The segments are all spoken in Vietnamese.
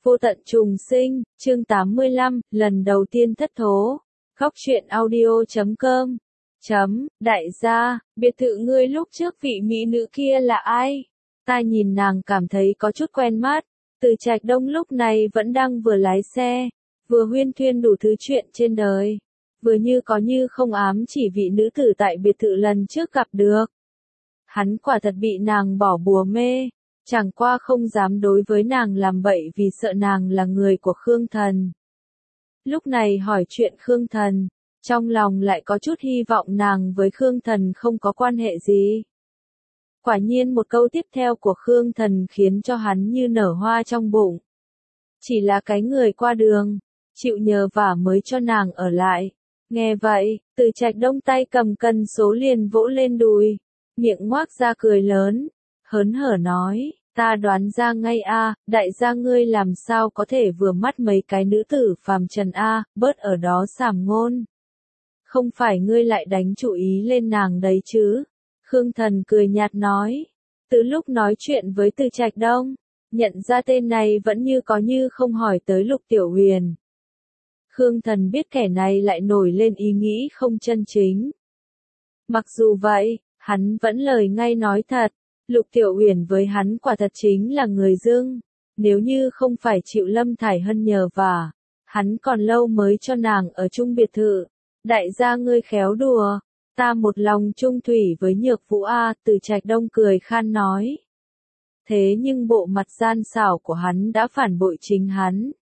Vô tận trùng sinh, chương 85, lần đầu tiên thất thố. Góc truyện audio.com. Đại gia, biệt thự ngươi lúc trước vị mỹ nữ kia là ai? Ta nhìn nàng cảm thấy có chút quen mắt. Từ Trạch Đông lúc này vẫn đang vừa lái xe, vừa huyên thuyên đủ thứ chuyện trên đời, vừa như có như không ám chỉ vị nữ tử tại biệt thự lần trước gặp được. Hắn quả thật bị nàng bỏ bùa mê, chẳng qua không dám đối với nàng làm bậy vì sợ nàng là người của Khương Thần. Lúc này hỏi chuyện Khương Thần, trong lòng lại có chút hy vọng nàng với Khương Thần không có quan hệ gì. Quả nhiên một câu tiếp theo của Khương Thần khiến cho hắn như nở hoa trong bụng. Chỉ là cái người qua đường, chịu nhờ vả mới cho nàng ở lại. Nghe vậy, Từ Trạch Đông tay cầm cân số liền vỗ lên đùi, miệng ngoác ra cười lớn, hớn hở nói, ta đoán ra ngay a, đại gia ngươi làm sao có thể vừa mắt mấy cái nữ tử phàm trần a, bớt ở đó sàm ngôn. Không phải ngươi lại đánh chủ ý lên nàng đấy chứ? Khương Thần cười nhạt nói, từ lúc nói chuyện với Từ Trạch Đông, nhận ra tên này vẫn như có như không hỏi tới Lục Tiểu Huyền. Khương Thần biết kẻ này lại nổi lên ý nghĩ không chân chính. Mặc dù vậy, hắn vẫn lời ngay nói thật, Lục Tiểu Huyền với hắn quả thật chính là người dưng, nếu như không phải chịu Lâm Thải Hân nhờ vả, hắn còn lâu mới cho nàng ở chung biệt thự. Đại gia ngươi khéo đùa, ta một lòng chung thủy với Nhược Vũ a, Từ Trạch Đông cười khan nói. Thế nhưng bộ mặt gian xảo của hắn đã phản bội chính hắn.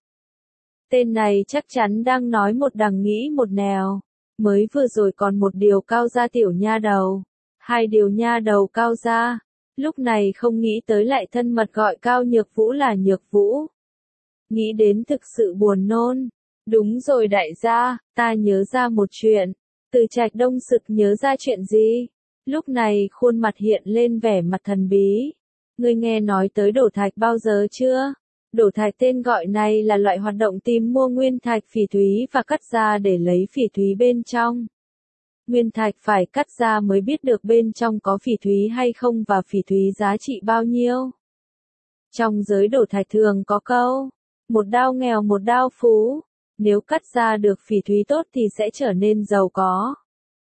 Tên này chắc chắn đang nói một đằng nghĩ một nẻo, mới vừa rồi còn một điều cao ra tiểu nha đầu, hai điều nha đầu cao ra, lúc này không nghĩ tới lại thân mật gọi Cao Nhược Vũ là Nhược Vũ. Nghĩ đến thực sự buồn nôn. Đúng rồi đại gia, ta nhớ ra một chuyện. Từ Trạch Đông sực nhớ ra chuyện gì? Lúc này khuôn mặt hiện lên vẻ mặt thần bí. Ngươi nghe nói tới đổ thạch bao giờ chưa? Đổ thạch tên gọi này là loại hoạt động tìm mua nguyên thạch phỉ thúy và cắt ra để lấy phỉ thúy bên trong. Nguyên thạch phải cắt ra mới biết được bên trong có phỉ thúy hay không và phỉ thúy giá trị bao nhiêu. Trong giới đổ thạch thường có câu, một đao nghèo một đao phú. Nếu cắt ra được phỉ thúy tốt thì sẽ trở nên giàu có.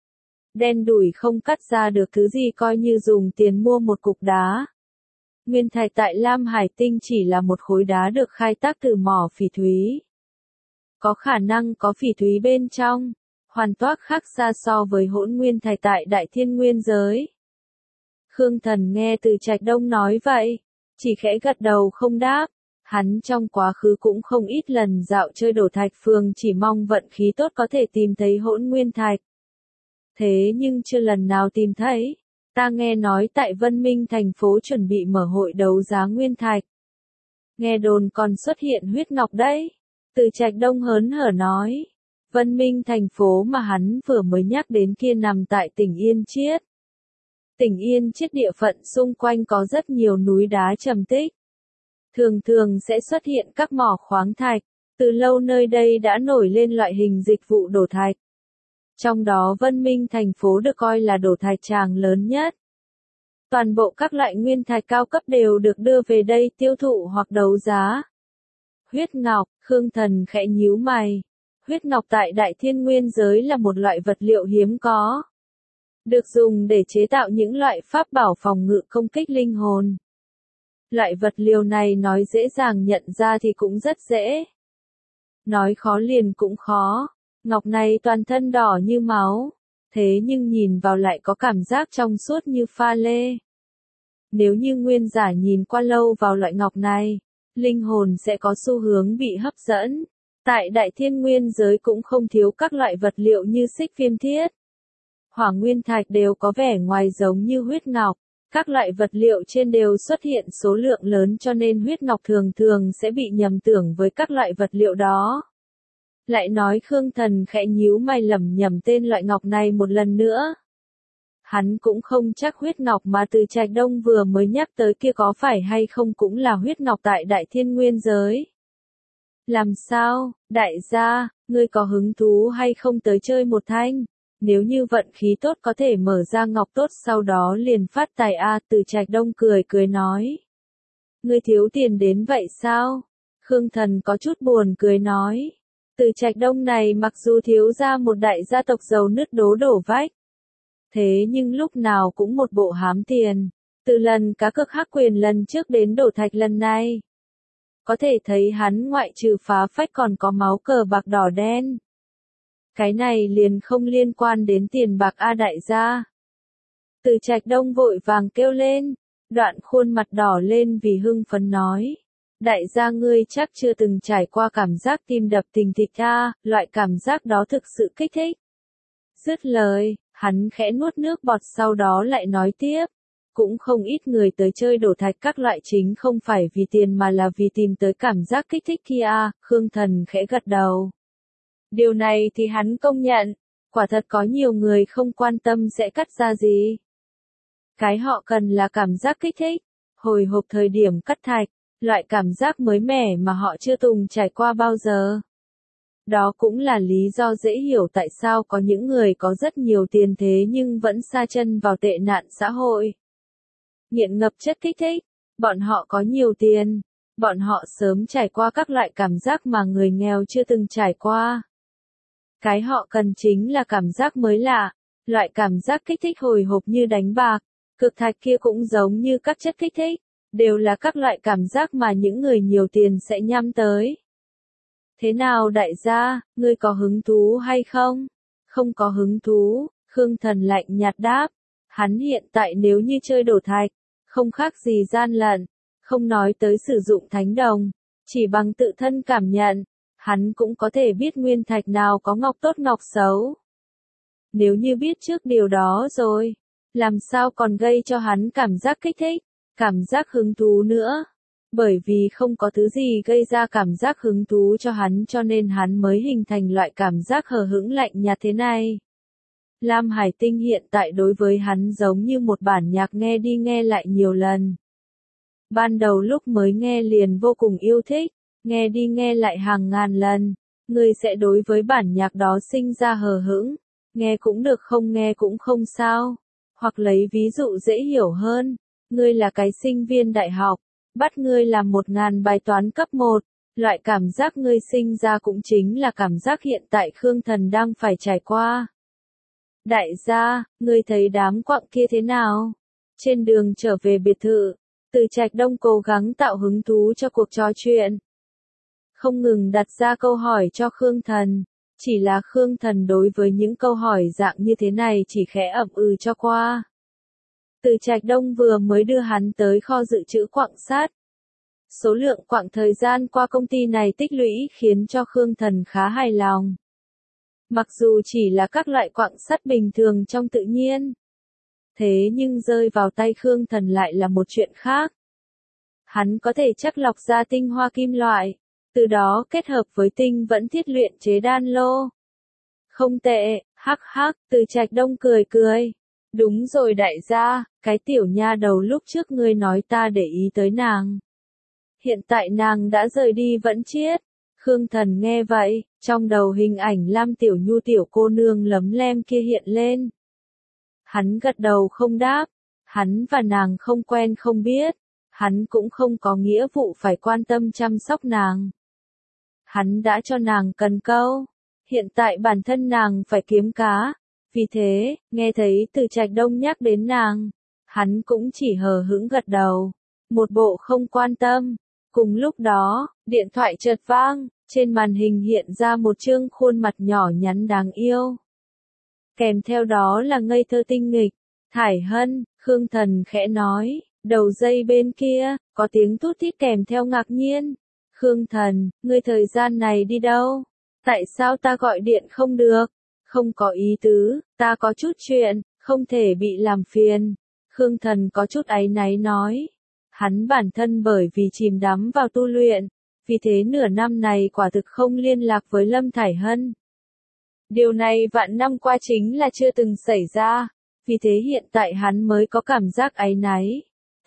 Đen đủi không cắt ra được thứ gì coi như dùng tiền mua một cục đá. Nguyên thạch tại Lam Hải Tinh chỉ là một khối đá được khai thác từ mỏ phỉ thúy. Có khả năng có phỉ thúy bên trong, hoàn toàn khác xa so với hỗn nguyên thạch tại Đại Thiên Nguyên giới. Khương Thần nghe Từ Trạch Đông nói vậy, chỉ khẽ gật đầu không đáp. Hắn trong quá khứ cũng không ít lần dạo chơi đổ thạch phường chỉ mong vận khí tốt có thể tìm thấy hỗn nguyên thạch. Thế nhưng chưa lần nào tìm thấy. Ta nghe nói tại Vân Minh thành phố chuẩn bị mở hội đấu giá nguyên thạch. Nghe đồn còn xuất hiện huyết ngọc đấy. Từ Trạch Đông hớn hở nói. Vân Minh thành phố mà hắn vừa mới nhắc đến kia nằm tại tỉnh Yên Chiết. Tỉnh Yên Chiết địa phận xung quanh có rất nhiều núi đá trầm tích. Thường thường sẽ xuất hiện các mỏ khoáng thạch, từ lâu nơi đây đã nổi lên loại hình dịch vụ đổ thạch. Trong đó Vân Minh thành phố được coi là đổ thạch tràng lớn nhất. Toàn bộ các loại nguyên thạch cao cấp đều được đưa về đây tiêu thụ hoặc đấu giá. Huyết ngọc, Khương Thần khẽ nhíu mày. Huyết ngọc tại Đại Thiên Nguyên giới là một loại vật liệu hiếm có. Được dùng để chế tạo những loại pháp bảo phòng ngự công kích linh hồn. Loại vật liệu này nói dễ dàng nhận ra thì cũng rất dễ. Nói khó liền cũng khó. Ngọc này toàn thân đỏ như máu. Thế nhưng nhìn vào lại có cảm giác trong suốt như pha lê. Nếu như nguyên giả nhìn qua lâu vào loại ngọc này, linh hồn sẽ có xu hướng bị hấp dẫn. Tại Đại Thiên Nguyên giới cũng không thiếu các loại vật liệu như xích viêm thiết. Hỏa nguyên thạch đều có vẻ ngoài giống như huyết ngọc. Các loại vật liệu trên đều xuất hiện số lượng lớn cho nên huyết ngọc thường thường sẽ bị nhầm tưởng với các loại vật liệu đó. Lại nói Khương Thần khẽ nhíu mày lẩm nhẩm tên loại ngọc này một lần nữa. Hắn cũng không chắc huyết ngọc mà Từ Trạch Đông vừa mới nhắc tới kia có phải hay không cũng là huyết ngọc tại Đại Thiên Nguyên giới. Làm sao, đại gia, ngươi có hứng thú hay không tới chơi một thanh? Nếu như vận khí tốt có thể mở ra ngọc tốt sau đó liền phát tài a, Từ Trạch Đông cười nói. Ngươi thiếu tiền đến vậy sao? Khương Thần có chút buồn cười nói. Từ Trạch Đông này mặc dù thiếu ra một đại gia tộc giàu nứt đố đổ vách. Thế nhưng lúc nào cũng một bộ hám tiền. Từ lần cá cược hắc quyền lần trước đến đổ thạch lần này. Có thể thấy hắn ngoại trừ phá phách còn có máu cờ bạc đỏ đen. Cái này liền không liên quan đến tiền bạc a đại gia. Từ Trạch Đông vội vàng kêu lên, đoạn khuôn mặt đỏ lên vì hưng phấn nói. Đại gia ngươi chắc chưa từng trải qua cảm giác tim đập thình thịch a, loại cảm giác đó thực sự kích thích. Dứt lời, hắn khẽ nuốt nước bọt sau đó lại nói tiếp. Cũng không ít người tới chơi đổ thạch các loại chính không phải vì tiền mà là vì tìm tới cảm giác kích thích kia. Khương Thần khẽ gật đầu. Điều này thì hắn công nhận, quả thật có nhiều người không quan tâm sẽ cắt ra gì. Cái họ cần là cảm giác kích thích, hồi hộp thời điểm cắt thạch, loại cảm giác mới mẻ mà họ chưa từng trải qua bao giờ. Đó cũng là lý do dễ hiểu tại sao có những người có rất nhiều tiền thế nhưng vẫn sa chân vào tệ nạn xã hội. Nghiện ngập chất kích thích, bọn họ có nhiều tiền, bọn họ sớm trải qua các loại cảm giác mà người nghèo chưa từng trải qua. Cái họ cần chính là cảm giác mới lạ, loại cảm giác kích thích hồi hộp như đánh bạc, cực thạch kia cũng giống như các chất kích thích, đều là các loại cảm giác mà những người nhiều tiền sẽ nhắm tới. Thế nào đại gia, ngươi có hứng thú hay không? Không có hứng thú, Khương Thần lạnh nhạt đáp. Hắn hiện tại nếu như chơi đổ thạch, không khác gì gian lận, không nói tới sử dụng thánh đồng, chỉ bằng tự thân cảm nhận, hắn cũng có thể biết nguyên thạch nào có ngọc tốt ngọc xấu. Nếu như biết trước điều đó rồi, làm sao còn gây cho hắn cảm giác kích thích, cảm giác hứng thú nữa. Bởi vì không có thứ gì gây ra cảm giác hứng thú cho hắn cho nên hắn mới hình thành loại cảm giác hờ hững lạnh nhạt thế này. Lam Hải Tinh hiện tại đối với hắn giống như một bản nhạc nghe đi nghe lại nhiều lần. Ban đầu lúc mới nghe liền vô cùng yêu thích, nghe đi nghe lại hàng ngàn lần, người sẽ đối với bản nhạc đó sinh ra hờ hững, nghe cũng được không nghe cũng không sao. Hoặc lấy ví dụ dễ hiểu hơn, ngươi là cái sinh viên đại học, bắt ngươi làm 1000 bài toán cấp 1, loại cảm giác ngươi sinh ra cũng chính là cảm giác hiện tại Khương Thần đang phải trải qua. Đại gia, ngươi thấy đám quặng kia thế nào? Trên đường trở về biệt thự, Từ Trạch Đông cố gắng tạo hứng thú cho cuộc trò chuyện. Không ngừng đặt ra câu hỏi cho Khương Thần, chỉ là Khương Thần đối với những câu hỏi dạng như thế này chỉ khẽ ậm ừ cho qua. Từ Trạch Đông vừa mới đưa hắn tới kho dự trữ quặng sắt. Số lượng quặng thời gian qua công ty này tích lũy khiến cho Khương Thần khá hài lòng. Mặc dù chỉ là các loại quặng sắt bình thường trong tự nhiên. Thế nhưng rơi vào tay Khương Thần lại là một chuyện khác. Hắn có thể chắc lọc ra tinh hoa kim loại, từ đó kết hợp với tinh vẫn thiết luyện chế đan lô. Không tệ, hắc hắc, Từ Trạch Đông cười cười. Đúng rồi đại gia, cái tiểu nha đầu lúc trước ngươi nói ta để ý tới nàng. Hiện tại nàng đã rời đi vẫn chiết. Khương Thần nghe vậy, trong đầu hình ảnh Lam Tiểu Nhu tiểu cô nương lấm lem kia hiện lên. Hắn gật đầu không đáp, hắn và nàng không quen không biết, hắn cũng không có nghĩa vụ phải quan tâm chăm sóc nàng. Hắn đã cho nàng cần câu, hiện tại bản thân nàng phải kiếm cá, vì thế, nghe thấy Từ Trạch Đông nhắc đến nàng, hắn cũng chỉ hờ hững gật đầu, một bộ không quan tâm. Cùng lúc đó, điện thoại chợt vang, trên màn hình hiện ra một chương khuôn mặt nhỏ nhắn đáng yêu. Kèm theo đó là ngây thơ tinh nghịch, Thải Hân, Khương Thần khẽ nói, đầu dây bên kia, có tiếng tút tít kèm theo ngạc nhiên. Khương Thần, ngươi thời gian này đi đâu? Tại sao ta gọi điện không được? Không có ý tứ, ta có chút chuyện, không thể bị làm phiền. Khương Thần có chút áy náy nói. Hắn bản thân bởi vì chìm đắm vào tu luyện, vì thế nửa năm này quả thực không liên lạc với Lâm Thải Hân. Điều này vạn năm qua chính là chưa từng xảy ra, vì thế hiện tại hắn mới có cảm giác áy náy.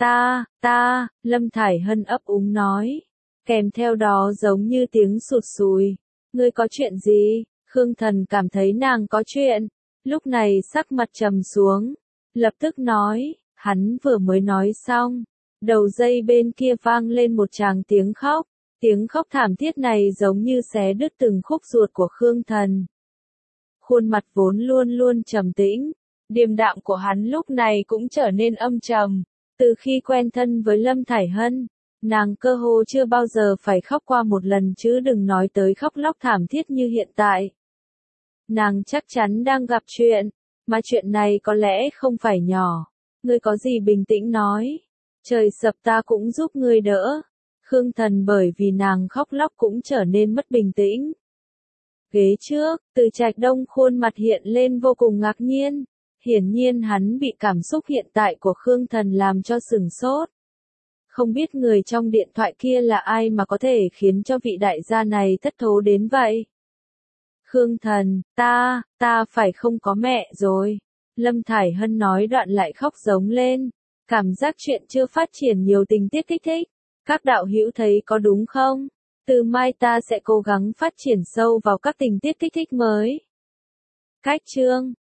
Lâm Thải Hân ấp úng nói, kèm theo đó giống như tiếng sụt sùi. Ngươi có chuyện gì? Khương Thần cảm thấy nàng có chuyện, lúc này sắc mặt trầm xuống, lập tức nói, hắn vừa mới nói xong. Đầu dây bên kia vang lên một tràng tiếng khóc, Tiếng khóc thảm thiết này giống như xé đứt từng khúc ruột của Khương Thần. Khuôn mặt vốn luôn luôn trầm tĩnh, điềm đạm của hắn lúc này cũng trở nên âm trầm. Từ khi quen thân với Lâm Thải Hân, nàng cơ hồ chưa bao giờ phải khóc qua một lần chứ đừng nói tới khóc lóc thảm thiết như hiện tại. Nàng chắc chắn đang gặp chuyện, mà chuyện này có lẽ không phải nhỏ. Ngươi có gì bình tĩnh nói. Trời sập ta cũng giúp ngươi đỡ. Khương Thần bởi vì nàng khóc lóc cũng trở nên mất bình tĩnh. Ghế trước, Từ Trạch Đông khuôn mặt hiện lên vô cùng ngạc nhiên. Hiển nhiên hắn bị cảm xúc hiện tại của Khương Thần làm cho sửng sốt. Không biết người trong điện thoại kia là ai mà có thể khiến cho vị đại gia này thất thố đến vậy. Khương Thần, ta phải không có mẹ rồi. Lâm Thải Hân nói đoạn lại khóc giống lên. Cảm giác chuyện chưa phát triển nhiều tình tiết kích thích. Các đạo hữu thấy có đúng không? Từ mai ta sẽ cố gắng phát triển sâu vào các tình tiết kích thích mới. Cách chương